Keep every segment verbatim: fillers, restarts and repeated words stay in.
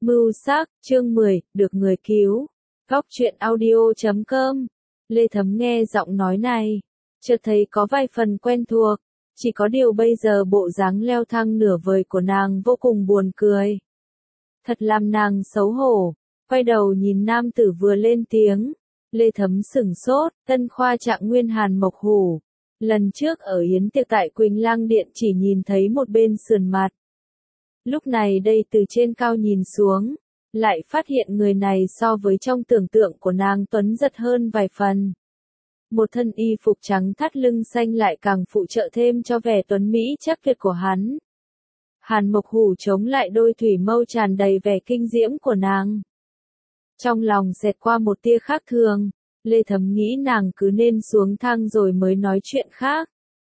Mưu sắc, chương mười, được người cứu. Góc truyện audio chấm com. Lê Thấm nghe giọng nói này, chợt thấy có vài phần quen thuộc, chỉ có điều bây giờ bộ dáng leo thang nửa vời của nàng vô cùng buồn cười. Thật làm nàng xấu hổ, quay đầu nhìn nam tử vừa lên tiếng. Lê Thấm sửng sốt, Tân Khoa Trạng Nguyên Hàn Mộc Hủ. Lần trước ở yến tiệc tại Quỳnh Lang Điện chỉ nhìn thấy một bên sườn mặt. Lúc này đây từ trên cao nhìn xuống, lại phát hiện người này so với trong tưởng tượng của nàng tuấn giật hơn vài phần. Một thân y phục trắng thắt lưng xanh lại càng phụ trợ thêm cho vẻ tuấn mỹ chắc tuyệt của hắn. Hàn Mộc Hủ chống lại đôi thủy mâu tràn đầy vẻ kinh diễm của nàng. Trong lòng xẹt qua một tia khác thường, Lê Thấm nghĩ nàng cứ nên xuống thang rồi mới nói chuyện khác.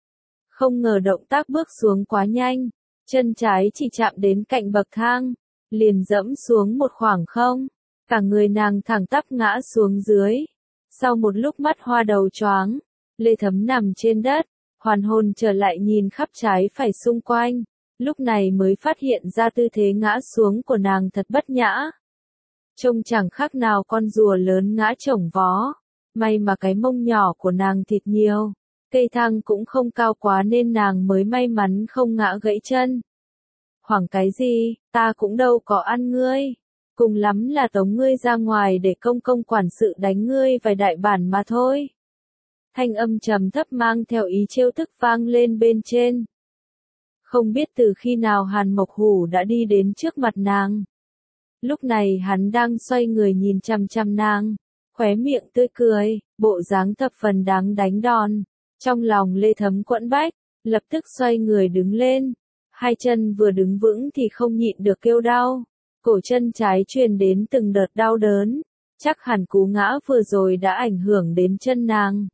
Không ngờ động tác bước xuống quá nhanh, chân trái chỉ chạm đến cạnh bậc thang, liền dẫm xuống một khoảng không, cả người nàng thẳng tắp ngã xuống dưới. Sau một lúc mắt hoa đầu choáng, Lê Thấm nằm trên đất, hoàn hồn trở lại nhìn khắp trái phải xung quanh, lúc này mới phát hiện ra tư thế ngã xuống của nàng thật bất nhã. Trông chẳng khác nào con rùa lớn ngã chổng vó, may mà cái mông nhỏ của nàng thịt nhiều, cây thang cũng không cao quá nên nàng mới may mắn không ngã gãy chân. Hoảng cái gì, ta cũng đâu có ăn ngươi, cùng lắm là tống ngươi ra ngoài để công công quản sự đánh ngươi vài đại bản mà thôi. Thanh âm trầm thấp mang theo ý trêu tức vang lên bên trên. Không biết từ khi nào Hàn Mộc Hủ đã đi đến trước mặt nàng. Lúc này hắn đang xoay người nhìn chằm chằm nàng, khóe miệng tươi cười, bộ dáng thập phần đáng đánh đòn. Trong lòng Lê Thấm quẫn bách, lập tức xoay người đứng lên. Hai chân vừa đứng vững thì không nhịn được kêu đau. Cổ chân trái truyền đến từng đợt đau đớn. Chắc hẳn cú ngã vừa rồi đã ảnh hưởng đến chân nàng.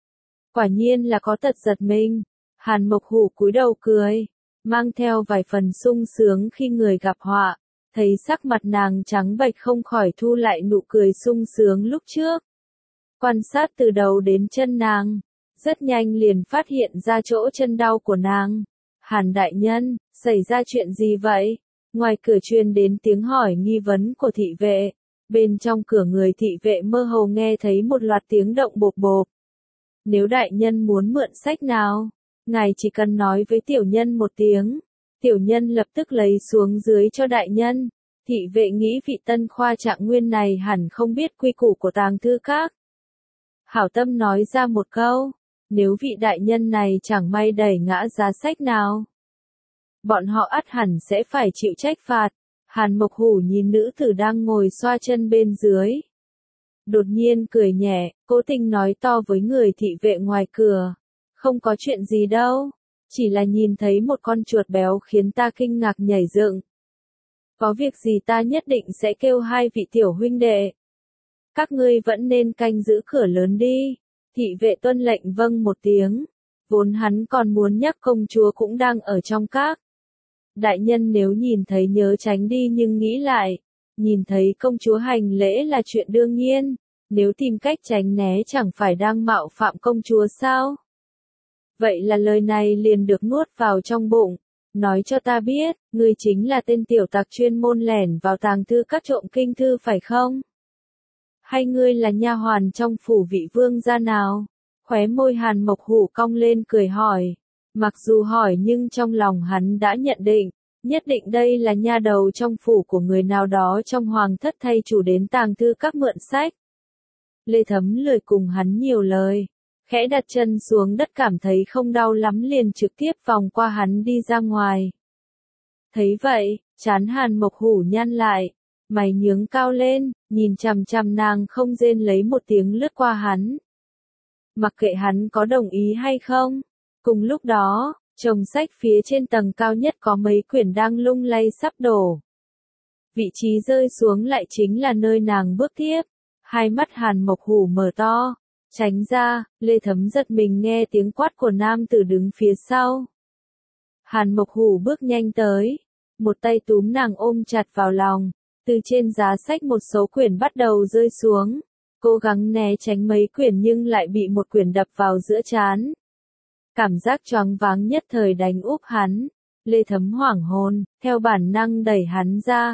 Quả nhiên là có tật giật mình. Hàn Mộc Hủ cúi đầu cười, mang theo vài phần sung sướng khi người gặp họa. Thấy sắc mặt nàng trắng bệch không khỏi thu lại nụ cười sung sướng lúc trước. Quan sát từ đầu đến chân nàng, rất nhanh liền phát hiện ra chỗ chân đau của nàng. Hàn đại nhân, xảy ra chuyện gì vậy? Ngoài cửa truyền đến tiếng hỏi nghi vấn của thị vệ. Bên trong cửa người thị vệ mơ hồ nghe thấy một loạt tiếng động bộp bộp. Nếu đại nhân muốn mượn sách nào, ngài chỉ cần nói với tiểu nhân một tiếng. Tiểu nhân lập tức lấy xuống dưới cho đại nhân. Thị vệ nghĩ vị Tân Khoa Trạng Nguyên này hẳn không biết quy củ của tàng thư các. Hảo tâm nói ra một câu. Nếu vị đại nhân này chẳng may đẩy ngã giá sách nào, bọn họ ắt hẳn sẽ phải chịu trách phạt. Hàn Mộc Hủ nhìn nữ tử đang ngồi xoa chân bên dưới. Đột nhiên cười nhẹ, cố tình nói to với người thị vệ ngoài cửa. Không có chuyện gì đâu, chỉ là nhìn thấy một con chuột béo khiến ta kinh ngạc nhảy dựng. Có việc gì ta nhất định sẽ kêu hai vị tiểu huynh đệ. Các ngươi vẫn nên canh giữ cửa lớn đi. Thị vệ tuân lệnh vâng một tiếng. Vốn hắn còn muốn nhắc công chúa cũng đang ở trong các. Đại nhân nếu nhìn thấy nhớ tránh đi nhưng nghĩ lại. Nhìn thấy công chúa hành lễ là chuyện đương nhiên. Nếu tìm cách tránh né chẳng phải đang mạo phạm công chúa sao? Vậy là lời này liền được nuốt vào trong bụng. Nói cho ta biết, ngươi chính là tên tiểu tặc chuyên môn lẻn vào tàng thư các trộm kinh thư phải không? Hay ngươi là nha hoàn trong phủ vị vương gia nào? Khóe môi Hàn Mộc Hủ cong lên cười hỏi. Mặc dù hỏi nhưng trong lòng hắn đã nhận định, nhất định đây là nha đầu trong phủ của người nào đó trong hoàng thất thay chủ đến tàng thư các mượn sách. Lê Thấm lười cùng hắn nhiều lời, khẽ đặt chân xuống đất cảm thấy không đau lắm liền trực tiếp vòng qua hắn đi ra ngoài. Thấy vậy, trán Hàn Mộc Hủ nhăn lại, mày nhướng cao lên, nhìn chằm chằm nàng không rên lấy một tiếng lướt qua hắn. Mặc kệ hắn có đồng ý hay không. Cùng lúc đó, chồng sách phía trên tầng cao nhất có mấy quyển đang lung lay sắp đổ. Vị trí rơi xuống lại chính là nơi nàng bước tiếp. Hai mắt Hàn Mộc Hủ mở to. Tránh ra, Lê Thấm giật mình nghe tiếng quát của nam tử đứng phía sau. Hàn Mộc Hủ bước nhanh tới. Một tay túm nàng ôm chặt vào lòng. Từ trên giá sách một số quyển bắt đầu rơi xuống. Cố gắng né tránh mấy quyển nhưng lại bị một quyển đập vào giữa trán. Cảm giác choáng váng nhất thời đánh úp hắn. Lê Thấm hoảng hồn, theo bản năng đẩy hắn ra.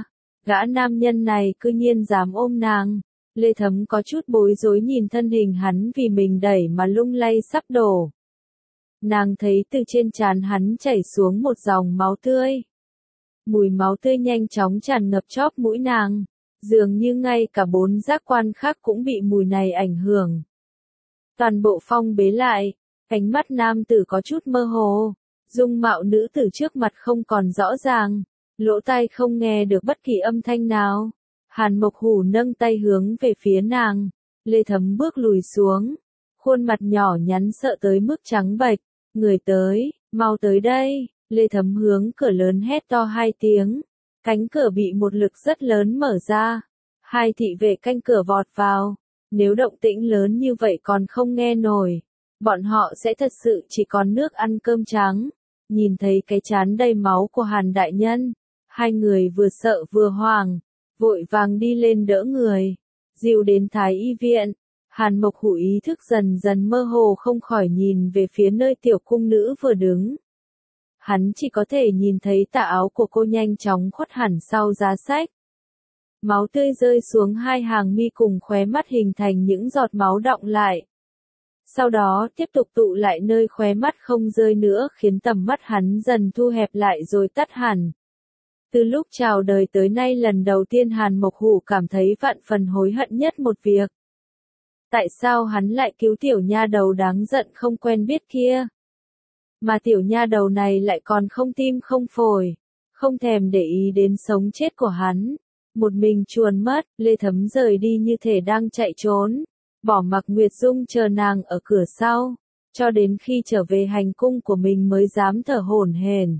Gã nam nhân này cư nhiên dám ôm nàng. Lê Thấm có chút bối rối nhìn thân hình hắn vì mình đẩy mà lung lay sắp đổ. Nàng thấy từ trên trán hắn chảy xuống một dòng máu tươi. Mùi máu tươi nhanh chóng tràn ngập chóp mũi nàng. Dường như ngay cả bốn giác quan khác cũng bị mùi này ảnh hưởng. Toàn bộ phong bế lại, ánh mắt nam tử có chút mơ hồ. Dung mạo nữ tử trước mặt không còn rõ ràng. Lỗ tai không nghe được bất kỳ âm thanh nào. Hàn Mộc Hủ nâng tay hướng về phía nàng. Lê Thấm bước lùi xuống. Khuôn mặt nhỏ nhắn sợ tới mức trắng bệch. Người tới, mau tới đây. Lê Thấm hướng cửa lớn hét to hai tiếng. Cánh cửa bị một lực rất lớn mở ra. Hai thị vệ canh cửa vọt vào. Nếu động tĩnh lớn như vậy còn không nghe nổi. Bọn họ sẽ thật sự chỉ còn nước ăn cơm trắng. Nhìn thấy cái trán đầy máu của Hàn đại nhân. Hai người vừa sợ vừa hoảng. Vội vàng đi lên đỡ người. Dìu đến Thái y viện. Hàn Mộc Hủ ý thức dần dần mơ hồ không khỏi nhìn về phía nơi tiểu cung nữ vừa đứng. Hắn chỉ có thể nhìn thấy tà áo của cô nhanh chóng khuất hẳn sau giá sách. Máu tươi rơi xuống hai hàng mi cùng khóe mắt hình thành những giọt máu đọng lại. Sau đó tiếp tục tụ lại nơi khóe mắt không rơi nữa khiến tầm mắt hắn dần thu hẹp lại rồi tắt hẳn. Từ lúc chào đời tới nay lần đầu tiên Hàn Mộc Hủ cảm thấy vạn phần hối hận nhất một việc. Tại sao hắn lại cứu tiểu nha đầu đáng giận không quen biết kia? Mà tiểu nha đầu này lại còn không tim không phổi, không thèm để ý đến sống chết của hắn. Một mình chuồn mất, Lê Thấm rời đi như thể đang chạy trốn. Bỏ mặc Nguyệt Dung chờ nàng ở cửa sau. Cho đến khi trở về hành cung của mình mới dám thở hổn hển.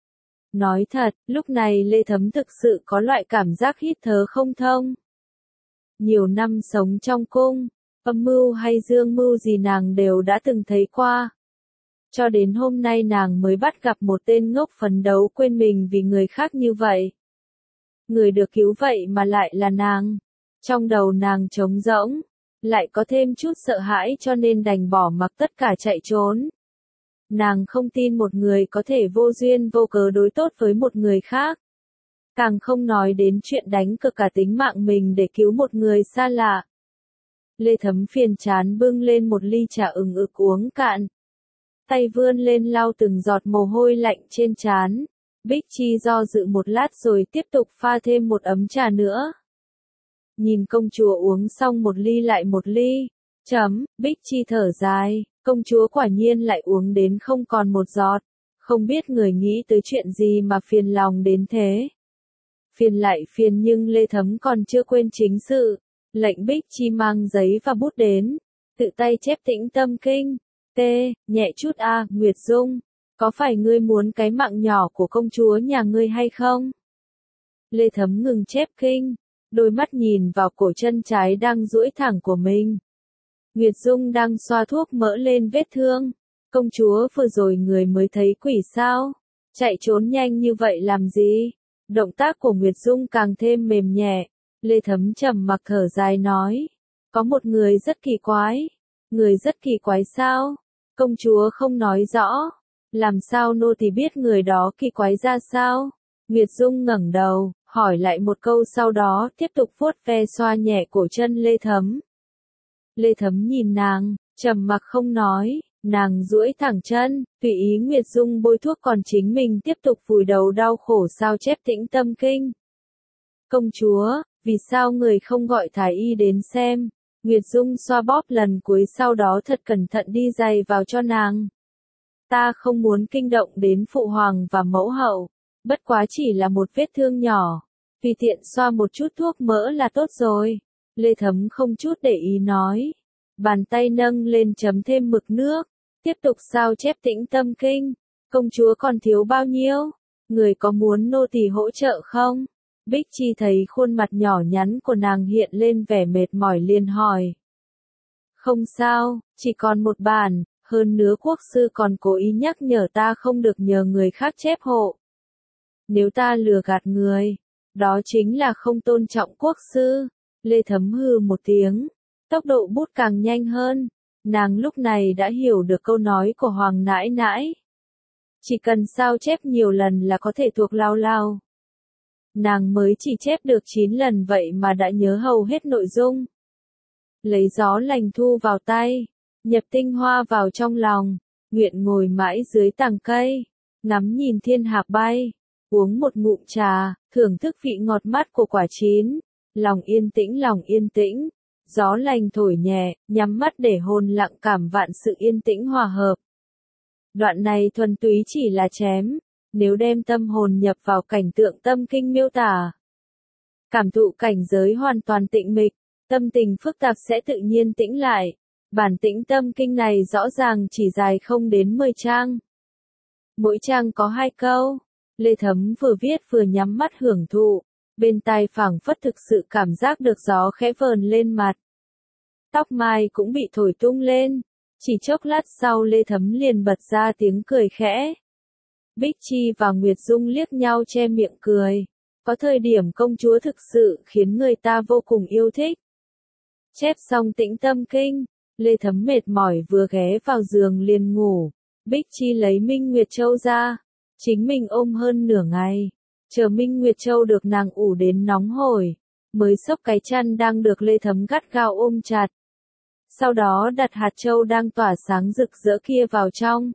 Nói thật, lúc này Lê Thấm thực sự có loại cảm giác hít thở không thông. Nhiều năm sống trong cung, âm mưu hay dương mưu gì nàng đều đã từng thấy qua. Cho đến hôm nay nàng mới bắt gặp một tên ngốc phấn đấu quên mình vì người khác như vậy. Người được cứu vậy mà lại là nàng. Trong đầu nàng trống rỗng, lại có thêm chút sợ hãi cho nên đành bỏ mặc tất cả chạy trốn. Nàng không tin một người có thể vô duyên vô cớ đối tốt với một người khác. Càng không nói đến chuyện đánh cược cả tính mạng mình để cứu một người xa lạ. Lê Thấm phiền chán bưng lên một ly trà ừng ực uống cạn. Tay vươn lên lau từng giọt mồ hôi lạnh trên trán. Bích Chi do dự một lát rồi tiếp tục pha thêm một ấm trà nữa. Nhìn công chúa uống xong một ly lại một ly. Chấm, Bích Chi thở dài, công chúa quả nhiên lại uống đến không còn một giọt. Không biết người nghĩ tới chuyện gì mà phiền lòng đến thế. Phiền lại phiền nhưng Lê Thấm còn chưa quên chính sự. Lệnh Bích Chi mang giấy và bút đến. Tự tay chép Tĩnh Tâm Kinh. T, nhẹ chút a, Nguyệt Dung. Có phải ngươi muốn cái mạng nhỏ của công chúa nhà ngươi hay không? Lê Thấm ngừng chép kinh. Đôi mắt nhìn vào cổ chân trái đang duỗi thẳng của mình. Nguyệt Dung đang xoa thuốc mỡ lên vết thương. Công chúa vừa rồi người mới thấy quỷ sao? Chạy trốn nhanh như vậy làm gì? Động tác của Nguyệt Dung càng thêm mềm nhẹ. Lê Thấm trầm mặc thở dài nói. Có một người rất kỳ quái. Người rất kỳ quái sao? Công chúa không nói rõ. Làm sao nô tỳ biết người đó kỳ quái ra sao? Nguyệt Dung ngẩng đầu, hỏi lại một câu sau đó tiếp tục vuốt ve xoa nhẹ cổ chân Lê Thấm. Lê Thấm nhìn nàng, trầm mặc không nói, nàng duỗi thẳng chân, tùy ý Nguyệt Dung bôi thuốc còn chính mình tiếp tục vùi đầu đau khổ sao chép Tĩnh Tâm Kinh. Công chúa, vì sao người không gọi thái y đến xem? Nguyệt Dung xoa bóp lần cuối sau đó thật cẩn thận đi giày vào cho nàng. Ta không muốn kinh động đến phụ hoàng và mẫu hậu, bất quá chỉ là một vết thương nhỏ, tùy tiện xoa một chút thuốc mỡ là tốt rồi. Lê Thấm không chút để ý nói, bàn tay nâng lên chấm thêm mực nước, tiếp tục sao chép Tĩnh Tâm Kinh. Công chúa còn thiếu bao nhiêu? Người có muốn nô tỳ hỗ trợ không? Bích Chi thấy khuôn mặt nhỏ nhắn của nàng hiện lên vẻ mệt mỏi liền hỏi. Không sao, chỉ còn một bản. Hơn nữa quốc sư còn cố ý nhắc nhở ta không được nhờ người khác chép hộ. Nếu ta lừa gạt người, đó chính là không tôn trọng quốc sư. Lê Thấm hừ một tiếng, tốc độ bút càng nhanh hơn. Nàng lúc này đã hiểu được câu nói của Hoàng nãi nãi. Chỉ cần sao chép nhiều lần là có thể thuộc lao lao. nàng mới chỉ chép được chín lần vậy mà đã nhớ hầu hết nội dung. Lấy gió lành thu vào tay, nhập tinh hoa vào trong lòng, nguyện ngồi mãi dưới tàng cây, ngắm nhìn thiên hạc bay, uống một ngụm trà, thưởng thức vị ngọt mát của quả chín, lòng yên tĩnh lòng yên tĩnh, gió lành thổi nhẹ, nhắm mắt để hồn lặng cảm vạn sự yên tĩnh hòa hợp. Đoạn này thuần túy chỉ là chém, nếu đem tâm hồn nhập vào cảnh tượng tâm kinh miêu tả, cảm thụ cảnh giới hoàn toàn tĩnh mịch, tâm tình phức tạp sẽ tự nhiên tĩnh lại. Bản tĩnh tâm kinh này rõ ràng chỉ dài không đến mười trang. Mỗi trang có hai câu, Lê Thấm vừa viết vừa nhắm mắt hưởng thụ, bên tai phảng phất thực sự cảm giác được gió khẽ vờn lên mặt. Tóc mai cũng bị thổi tung lên, chỉ chốc lát sau Lê Thấm liền bật ra tiếng cười khẽ. Bích Chi và Nguyệt Dung liếc nhau che miệng cười, có thời điểm công chúa thực sự khiến người ta vô cùng yêu thích. Chép xong tĩnh tâm kinh, Lê Thấm mệt mỏi vừa ghé vào giường liền ngủ, Bích Chi lấy Minh Nguyệt Châu ra, chính mình ôm hơn nửa ngày, chờ Minh Nguyệt Châu được nàng ủ đến nóng hổi, mới xốc cái chăn đang được Lê Thấm gắt gao ôm chặt. Sau đó đặt hạt châu đang tỏa sáng rực rỡ kia vào trong.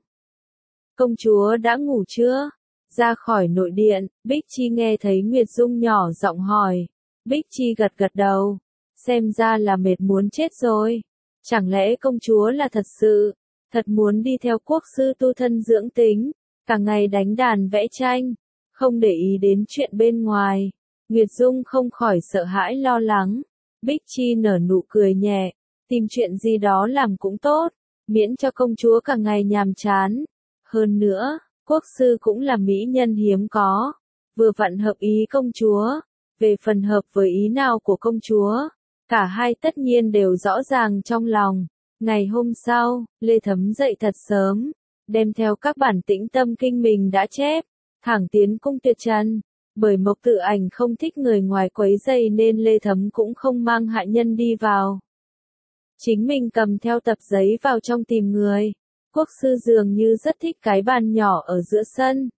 Công chúa đã ngủ chưa? Ra khỏi nội điện, Bích Chi nghe thấy Nguyệt Dung nhỏ giọng hỏi. Bích Chi gật gật đầu, xem ra là mệt muốn chết rồi. Chẳng lẽ công chúa là thật sự, thật muốn đi theo quốc sư tu thân dưỡng tính, cả ngày đánh đàn vẽ tranh, không để ý đến chuyện bên ngoài. Nguyệt Dung không khỏi sợ hãi lo lắng. Bích Chi nở nụ cười nhẹ, tìm chuyện gì đó làm cũng tốt, miễn cho công chúa cả ngày nhàm chán. Hơn nữa, quốc sư cũng là mỹ nhân hiếm có, vừa vặn hợp ý công chúa, về phần hợp với ý nào của công chúa, cả hai tất nhiên đều rõ ràng trong lòng. Ngày hôm sau, Lê Thấm dậy thật sớm, đem theo các bản tĩnh tâm kinh mình đã chép, thẳng tiến cung tuyệt trần. Bởi Mộc Tự Ảnh không thích người ngoài quấy rầy nên Lê Thấm cũng không mang hạ nhân đi vào. Chính mình cầm theo tập giấy vào trong tìm người. Quốc sư dường như rất thích cái bàn nhỏ ở giữa sân.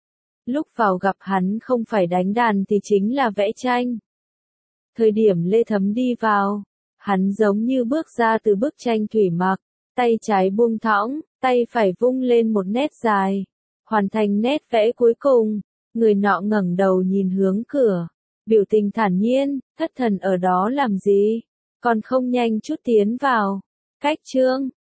Lúc vào gặp hắn không phải đánh đàn thì chính là vẽ tranh. Thời điểm Lê Thấm đi vào, hắn giống như bước ra từ bức tranh thủy mặc, tay trái buông thõng, tay phải vung lên một nét dài, hoàn thành nét vẽ cuối cùng. Người nọ ngẩng đầu nhìn hướng cửa, biểu tình thản nhiên, thất thần ở đó làm gì, còn không nhanh chút tiến vào. Cách chương